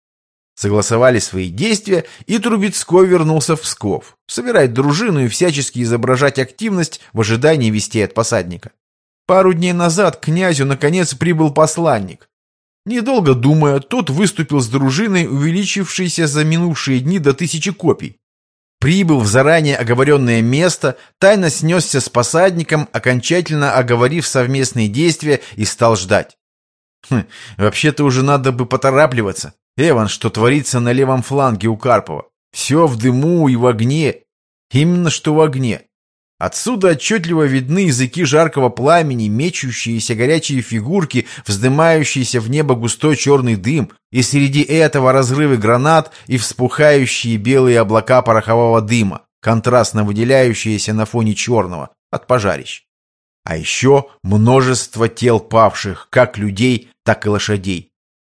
Согласовали свои действия, и Трубецкой вернулся в Псков, собирать дружину и всячески изображать активность в ожидании вестей от посадника. Пару дней назад к князю наконец прибыл посланник. Недолго думая, тот выступил с дружиной, увеличившейся за минувшие дни до тысячи копий. Прибыл в заранее оговоренное место, тайно снесся с посадником, окончательно оговорив совместные действия, и стал ждать. Хм, вообще-то уже надо бы поторапливаться. Эван, что творится на левом фланге у Карпова. Все в дыму и в огне. Именно что в огне. Отсюда отчетливо видны языки жаркого пламени, мечущиеся горячие фигурки, вздымающиеся в небо густой черный дым, и среди этого разрывы гранат и вспухающие белые облака порохового дыма, контрастно выделяющиеся на фоне черного от пожарищ. А еще множество тел павших, как людей, так и лошадей.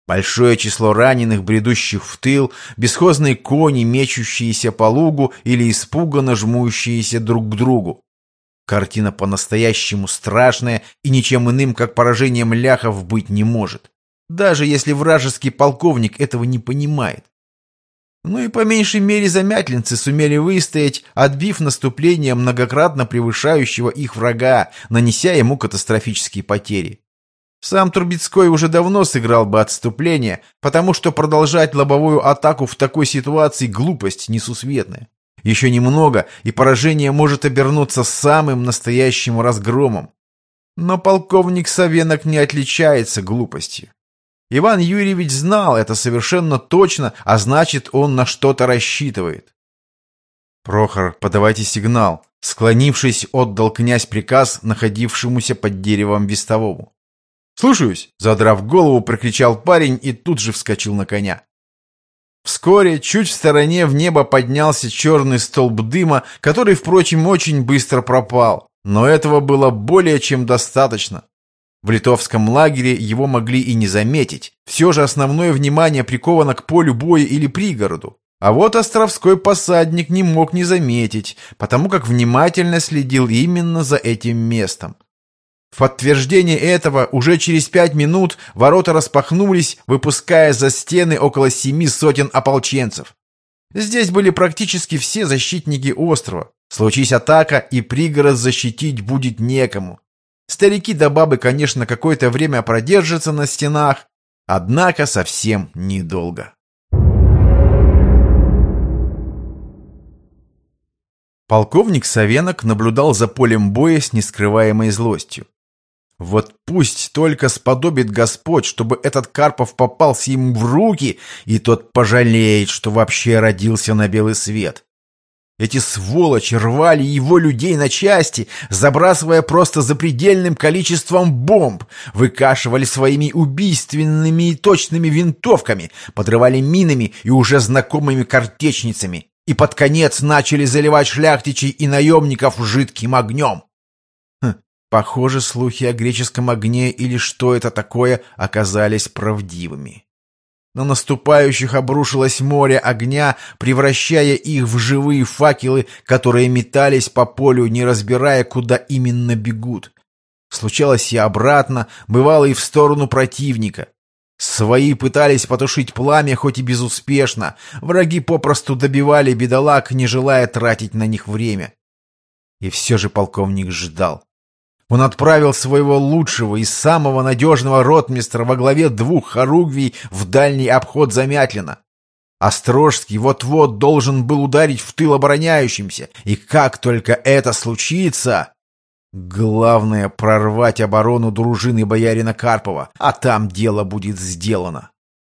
Большое число раненых, бредущих в тыл, бесхозные кони, мечущиеся по лугу или испуганно жмущиеся друг к другу. Картина по-настоящему страшная и ничем иным, как поражением ляхов, быть не может. Даже если вражеский полковник этого не понимает. Ну и по меньшей мере замятлинцы сумели выстоять, отбив наступление многократно превышающего их врага, нанеся ему катастрофические потери. Сам Трубецкой уже давно сыграл бы отступление, потому что продолжать лобовую атаку в такой ситуации глупость несусветная. Еще немного, и поражение может обернуться самым настоящим разгромом. Но полковник Савенок не отличается глупостью. Иван Юрьевич знал это совершенно точно, а значит, он на что-то рассчитывает. «Прохор, подавайте сигнал», — склонившись, отдал князь приказ находившемуся под деревом вестовому. «Слушаюсь!» — задрав голову, прокричал парень и тут же вскочил на коня. Вскоре чуть в стороне в небо поднялся черный столб дыма, который, впрочем, очень быстро пропал. Но этого было более чем достаточно. В литовском лагере его могли и не заметить. Все же основное внимание приковано к полю боя или пригороду. А вот островской посадник не мог не заметить, потому как внимательно следил именно за этим местом. В подтверждение этого уже через пять минут ворота распахнулись, выпуская за стены около семи сотен ополченцев. Здесь были практически все защитники острова. Случись атака, и пригород защитить будет некому. Старики да бабы, конечно, какое-то время продержатся на стенах, однако совсем недолго. Полковник Савенок наблюдал за полем боя с нескрываемой злостью. Вот пусть только сподобит Господь, чтобы этот Карпов попался ему в руки, и тот пожалеет, что вообще родился на белый свет. Эти сволочи рвали его людей на части, забрасывая просто запредельным количеством бомб, выкашивали своими убийственными и точными винтовками, подрывали минами и уже знакомыми картечницами, и под конец начали заливать шляхтичей и наемников жидким огнем. Хм, похоже, слухи о греческом огне или что это такое оказались правдивыми. На наступающих обрушилось море огня, превращая их в живые факелы, которые метались по полю, не разбирая, куда именно бегут. Случалось и обратно, бывало и в сторону противника. Свои пытались потушить пламя, хоть и безуспешно. Враги попросту добивали бедолаг, не желая тратить на них время. И все же полковник ждал. Он отправил своего лучшего и самого надежного ротмистра во главе двух хоругвий в дальний обход Замятлина. Острожский вот-вот должен был ударить в тыл обороняющимся, и как только это случится... Главное — прорвать оборону дружины боярина Карпова, а там дело будет сделано.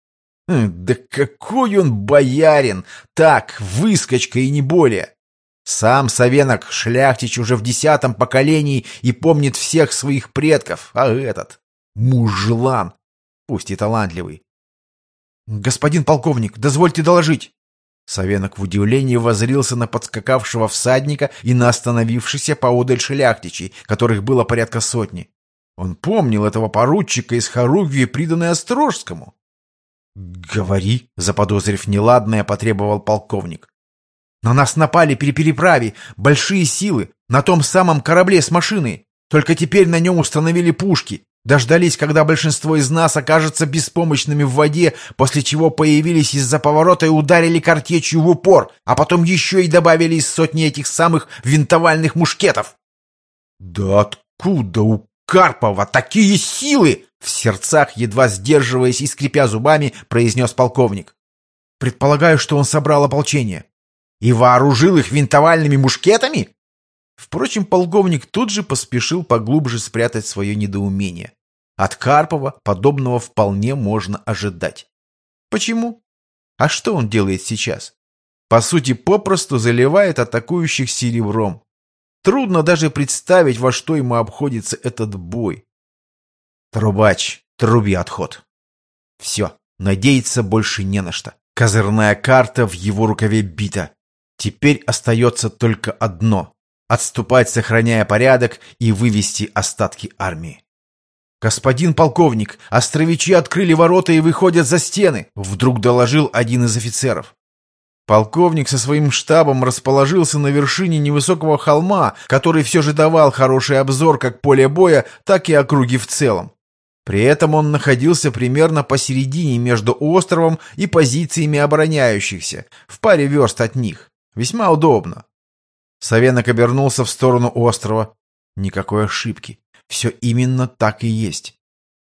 Да какой он боярин! Так, выскочка и не более! Сам Савенок шляхтич уже в десятом поколении и помнит всех своих предков, а этот — мужлан, пусть и талантливый. «Господин полковник, дозвольте доложить!» Савенок в удивлении воззрился на подскакавшего всадника и на остановившихся поодаль шляхтичей, которых было порядка сотни. Он помнил этого поручика из хоругвии, приданной Острожскому. «Говори», — заподозрив неладное, потребовал полковник. «На нас напали при переправе, большие силы, на том самом корабле с машиной. Только теперь на нем установили пушки. Дождались, когда большинство из нас окажется беспомощными в воде, после чего появились из-за поворота и ударили картечью в упор, а потом еще и добавили из сотни этих самых винтовальных мушкетов». «Да откуда у Карпова такие силы?» — в сердцах, едва сдерживаясь и скрипя зубами, произнес полковник. «Предполагаю, что он собрал ополчение. И вооружил их винтовальными мушкетами?» Впрочем, полковник тут же поспешил поглубже спрятать свое недоумение. От Карпова подобного вполне можно ожидать. Почему? А что он делает сейчас? По сути, попросту заливает атакующих серебром. Трудно даже представить, во что ему обходится этот бой. Трубач, труби отход. Все, надеяться больше не на что. Козырная карта в его рукаве бита. Теперь остается только одно — отступать, сохраняя порядок, и вывести остатки армии. «Господин полковник, островичи открыли ворота и выходят за стены», — вдруг доложил один из офицеров. Полковник со своим штабом расположился на вершине невысокого холма, который все же давал хороший обзор как поля боя, так и округи в целом. При этом он находился примерно посередине между островом и позициями обороняющихся, в паре верст от них. Весьма удобно. Савенок обернулся в сторону острова. Никакой ошибки. Все именно так и есть.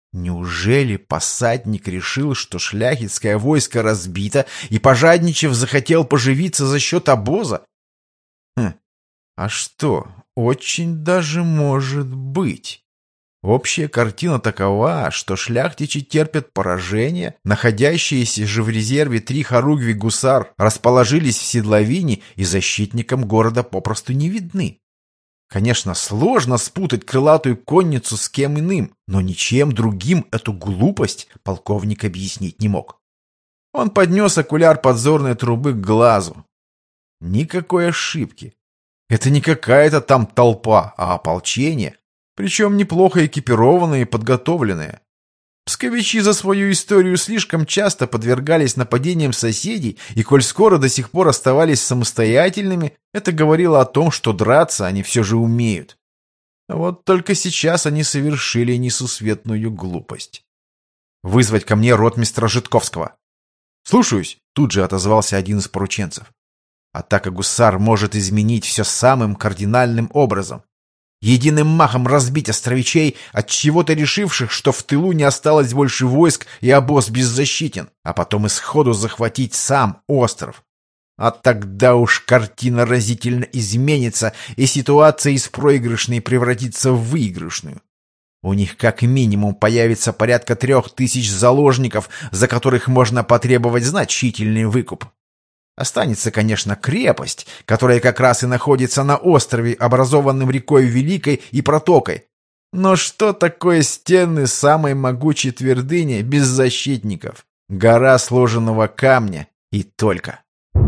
Неужели посадник решил, что шляхетское войско разбито и, пожадничав, захотел поживиться за счет обоза? Хм, а что, очень даже может быть. Общая картина такова, что шляхтичи терпят поражение, находящиеся же в резерве три хоругви гусар расположились в седловине и защитникам города попросту не видны. Конечно, сложно спутать крылатую конницу с кем иным, но ничем другим эту глупость полковник объяснить не мог. Он поднес окуляр подзорной трубы к глазу. Никакой ошибки. Это не какая-то там толпа, а ополчение, причем неплохо экипированные и подготовленные. Псковичи за свою историю слишком часто подвергались нападениям соседей, и коль скоро до сих пор оставались самостоятельными, это говорило о том, что драться они все же умеют. А вот только сейчас они совершили несусветную глупость. «Вызвать ко мне ротмистра Житковского». «Слушаюсь», — тут же отозвался один из порученцев. «Атака гусар может изменить все самым кардинальным образом. Единым махом разбить островичей, от чего-то решивших, что в тылу не осталось больше войск и обоз беззащитен, а потом исходу захватить сам остров. А тогда уж картина разительно изменится, и ситуация из проигрышной превратится в выигрышную. У них как минимум появится порядка трех тысяч заложников, за которых можно потребовать значительный выкуп. Останется, конечно, крепость, которая как раз и находится на острове, образованном рекой Великой и протокой. Но что такое стены самой могучей твердыни без защитников? Гора сложенного камня и только.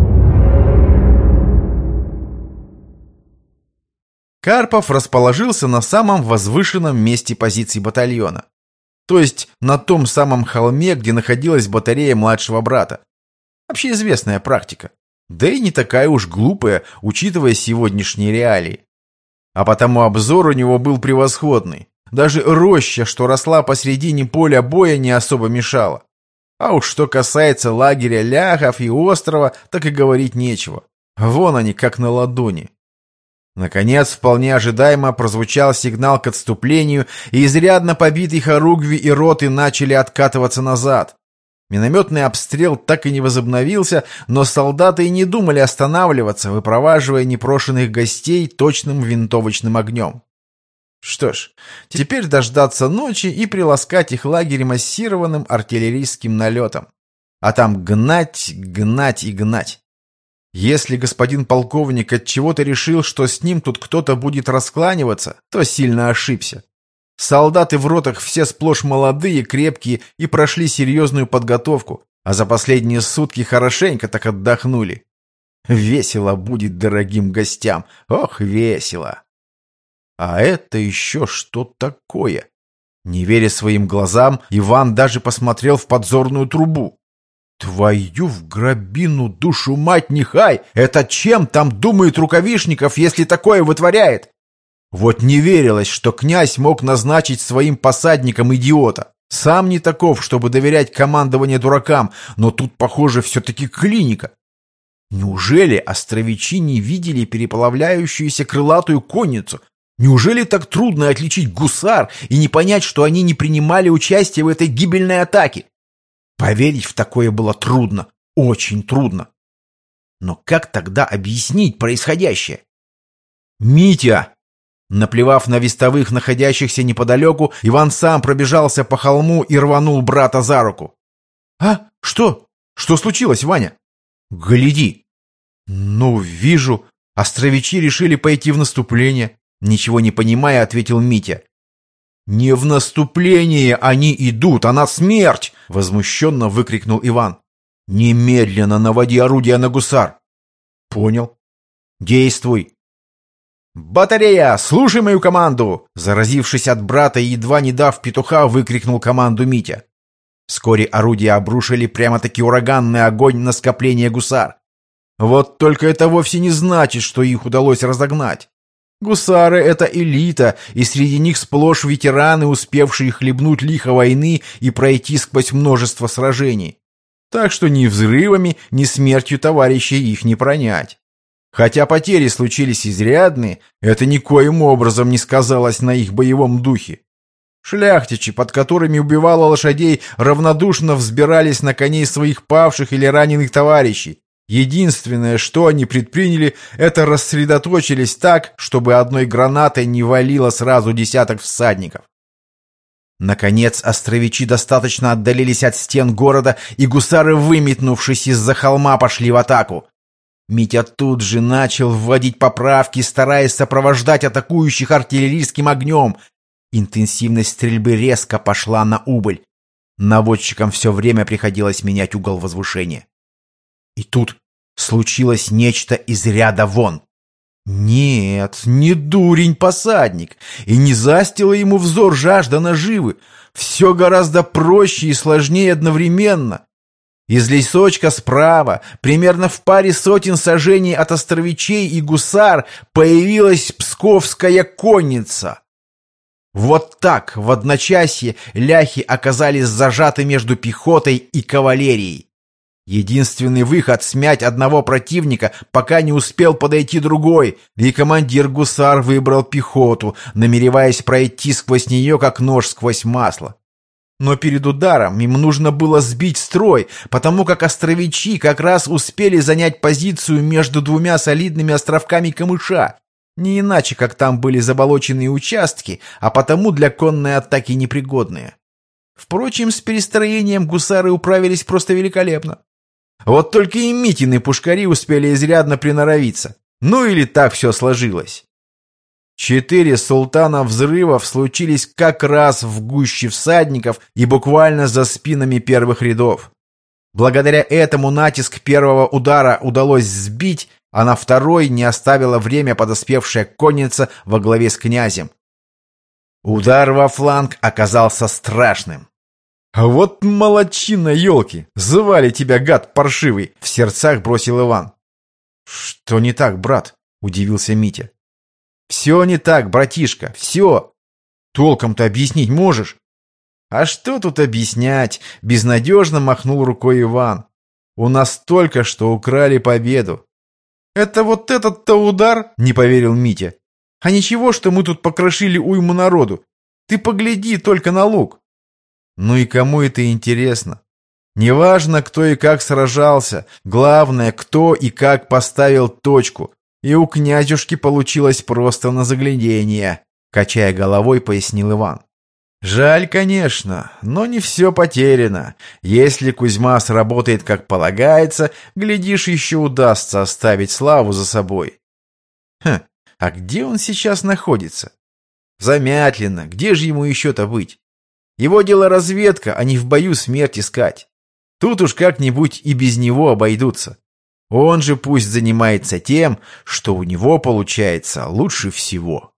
Карпов расположился на самом возвышенном месте позиций батальона. То есть на том самом холме, где находилась батарея младшего брата. Общеизвестная практика. Да и не такая уж глупая, учитывая сегодняшние реалии. А потому обзор у него был превосходный. Даже роща, что росла посредине поля боя, не особо мешала. А уж что касается лагеря ляхов и острова, так и говорить нечего. Вон они, как на ладони. Наконец, вполне ожидаемо прозвучал сигнал к отступлению, и изрядно побитые хоругви и роты начали откатываться назад. Минометный обстрел так и не возобновился, но солдаты и не думали останавливаться, выпроваживая непрошенных гостей точным винтовочным огнем. Что ж, теперь дождаться ночи и приласкать их лагерь массированным артиллерийским налетом. А там гнать, гнать и гнать. Если господин полковник отчего-то решил, что с ним тут кто-то будет раскланиваться, то сильно ошибся. Солдаты в ротах все сплошь молодые, крепкие и прошли серьезную подготовку, а за последние сутки хорошенько так отдохнули. Весело будет дорогим гостям, ох, весело. А это еще что такое? Не веря своим глазам, Иван даже посмотрел в подзорную трубу. Твою в гробину душу мать нехай! Это чем там думает Рукавишников, если такое вытворяет? Вот не верилось, что князь мог назначить своим посадником идиота. Сам не таков, чтобы доверять командование дуракам, но тут, похоже, все-таки клиника. Неужели островичи не видели переплавляющуюся крылатую конницу? Неужели так трудно отличить гусар и не понять, что они не принимали участие в этой гибельной атаке? Поверить в такое было трудно, очень трудно. Но как тогда объяснить происходящее? «Митя!» Наплевав на вестовых, находящихся неподалеку, Иван сам пробежался по холму и рванул брата за руку. «А? Что? Что случилось, Ваня?» «Гляди!» «Ну, вижу. Островичи решили пойти в наступление». Ничего не понимая, ответил Митя. «Не в наступление они идут, а на смерть!» — возмущенно выкрикнул Иван. «Немедленно наводи орудия на гусар!» «Понял. Действуй!» «Батарея, слушай мою команду!» Заразившись от брата и едва не дав петуха, выкрикнул команду Митя. Вскоре орудия обрушили прямо-таки ураганный огонь на скопление гусар. Вот только это вовсе не значит, что их удалось разогнать. Гусары — это элита, и среди них сплошь ветераны, успевшие хлебнуть лихо войны и пройти сквозь множество сражений. Так что ни взрывами, ни смертью товарищей их не пронять. Хотя потери случились изрядные, это никоим образом не сказалось на их боевом духе. Шляхтичи, под которыми убивало лошадей, равнодушно взбирались на коней своих павших или раненых товарищей. Единственное, что они предприняли, это рассредоточились так, чтобы одной гранатой не валило сразу десяток всадников. Наконец, островичи достаточно отдалились от стен города, и гусары, выметнувшись из-за холма, пошли в атаку. Митя тут же начал вводить поправки, стараясь сопровождать атакующих артиллерийским огнем. Интенсивность стрельбы резко пошла на убыль. Наводчикам все время приходилось менять угол возвышения. И тут случилось нечто из ряда вон. Нет, не дурень посадник, и не застила ему взор жажда наживы. Все гораздо проще и сложнее одновременно. Из лесочка справа, примерно в паре сотен сажений от островичей и гусар, появилась псковская конница. Вот так в одночасье ляхи оказались зажаты между пехотой и кавалерией. Единственный выход — смять одного противника, пока не успел подойти другой, и командир гусар выбрал пехоту, намереваясь пройти сквозь нее, как нож сквозь масло. Но перед ударом им нужно было сбить строй, потому как островичи как раз успели занять позицию между двумя солидными островками камыша. Не иначе, как там были заболоченные участки, а потому для конной атаки непригодные. Впрочем, с перестроением гусары управились просто великолепно. Вот только и Митины пушкари успели изрядно приноровиться. Ну или так все сложилось. Четыре султана взрывов случились как раз в гуще всадников и буквально за спинами первых рядов. Благодаря этому натиск первого удара удалось сбить, а на второй не оставила время подоспевшая конница во главе с князем. Удар во фланг оказался страшным. «А вот молодчина, елки! Звали тебя, гад паршивый!» — в сердцах бросил Иван. «Что не так, брат?» — удивился Митя. «Все не так, братишка, все. Толком-то объяснить можешь?» «А что тут объяснять?» — безнадежно махнул рукой Иван. «У нас только что украли победу». «Это вот этот-то удар?» — не поверил Митя. «А ничего, что мы тут покрошили уйму народу. Ты погляди только на лук». «Ну и кому это интересно? Неважно, кто и как сражался, главное, кто и как поставил точку. И у князюшки получилось просто на загляденье», — качая головой, пояснил Иван. «Жаль, конечно, но не все потеряно. Если Кузьма сработает как полагается, глядишь, еще удастся оставить славу за собой». «Хм, а где он сейчас находится?» «Замятленно, где же ему еще-то быть? Его дело разведка, а не в бою смерть искать. Тут уж как-нибудь и без него обойдутся. Он же пусть занимается тем, что у него получается лучше всего».